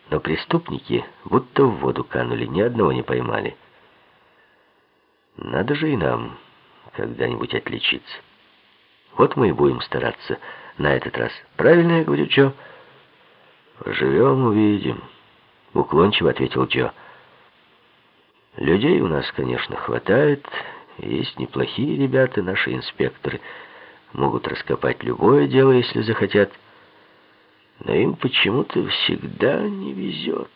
Но преступники будто в воду канули, ни одного не поймали. Надо же и нам когда-нибудь отличиться. Вот мы и будем стараться на этот раз. Правильно я говорю, Джо? Живем, увидим, уклончиво ответил Джо. Людей у нас, конечно, хватает. Есть неплохие ребята, наши инспекторы. Могут раскопать любое дело, если захотят. Но им почему-то всегда не везет.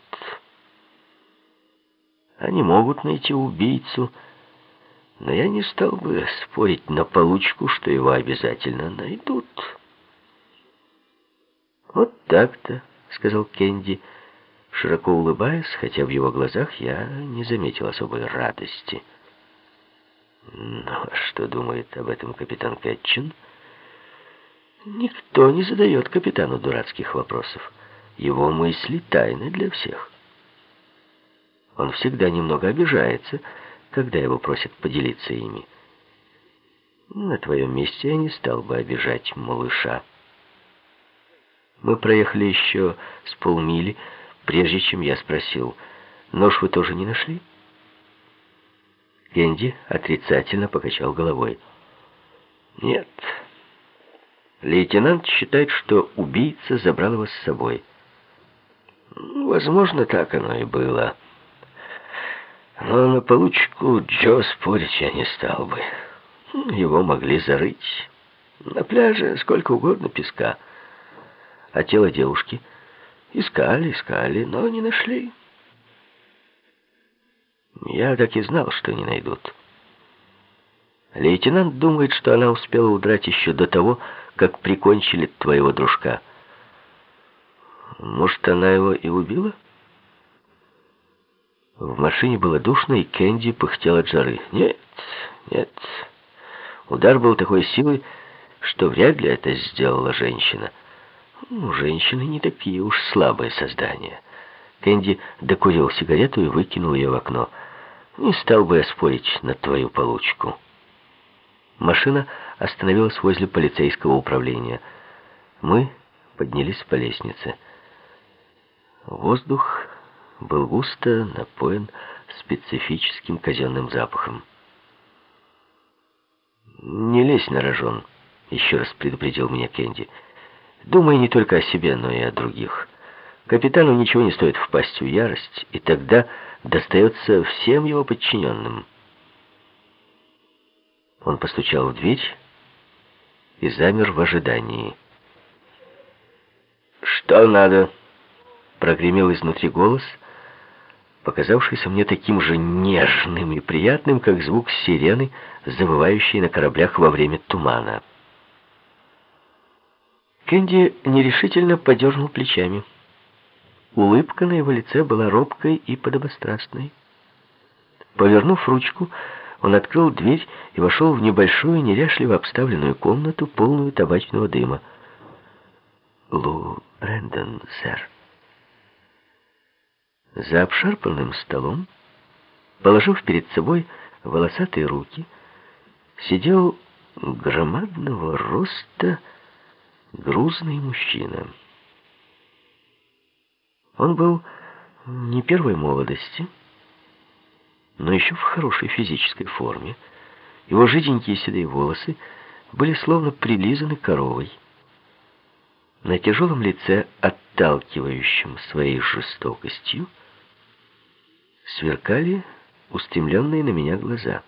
Они могут найти убийцу, но я не стал бы спорить на получку, что его обязательно найдут. «Вот так-то», — сказал Кенди, широко улыбаясь, хотя в его глазах я не заметил особой радости. «Ну, а что думает об этом капитан Кэтчин?» «Никто не задает капитану дурацких вопросов. Его мысли тайны для всех. Он всегда немного обижается, когда его просят поделиться ими. На твоем месте я не стал бы обижать малыша». Мы проехали еще с полмили, прежде чем я спросил: «Нож вы тоже не нашли?» Кенди отрицательно покачал головой. «Нет. Лейтенант считает, что убийца забрал его с собой. Возможно, так оно и было. Но на получку Джо спорить я не стал бы. Его могли зарыть. На пляже сколько угодно песка. А тело девушки искали, но не нашли. Я так и знал, что не найдут. Лейтенант думает, что она успела удрать еще до того, как прикончили твоего дружка. Может, она его и убила?» В машине было душно, и Кенди пыхтел от жары. Нет. Удар был такой силы, что вряд ли это сделала женщина. Женщины не такие уж слабые создания. Кенди докурил сигарету и выкинул ее в окно. «Не стал бы я спорить на твою получку». Машина остановилась возле полицейского управления. Мы поднялись по лестнице. Воздух был густо напоен специфическим казенным запахом. «Не лезь на рожон», — еще раз предупредил меня Кенди. «Думай не только о себе, но и о других. Капитану ничего не стоит впасть в ярость, и тогда достается всем его подчиненным». Он постучал в дверь и замер в ожидании. «Что надо?» — прогремел изнутри голос, показавшийся мне таким же нежным и приятным, как звук сирены, завывающей на кораблях во время тумана. Кенди нерешительно подернул плечами. Улыбка на его лице была робкой и подобострастной. Повернув ручку, он открыл дверь и вошел в небольшую, неряшливо обставленную комнату, полную табачного дыма. «Лу Брэндон, сэр». За обшарпанным столом, положив перед собой волосатые руки, сидел громадного роста грузный мужчина. Он был не первой молодости, но еще в хорошей физической форме. Его жиденькие седые волосы были словно прилизаны коровой. На тяжелом лице, отталкивающем своей жестокостью, сверкали устремленные на меня глаза.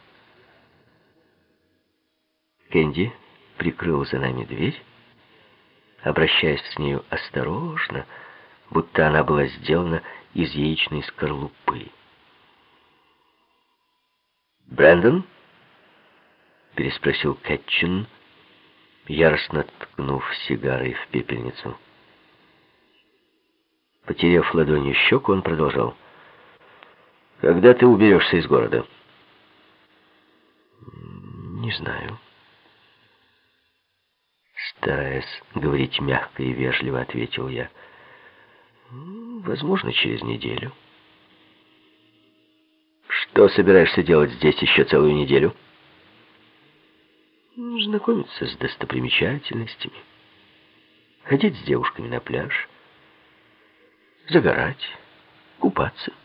Кенди прикрыл за нами дверь, обращаясь с нею осторожно, будто она была сделана из яичной скорлупы. «Брэндон?» — переспросил Кэтчин, яростно ткнув сигарой в пепельницу. Потеряв ладонью щеку, он продолжал. «Когда ты уберешься из города?» «Не знаю». Стараясь говорить мягко и вежливо, ответил я. «Возможно, через неделю». «Что собираешься делать здесь еще целую неделю?» «Знакомиться с достопримечательностями, ходить с девушками на пляж, загорать, купаться.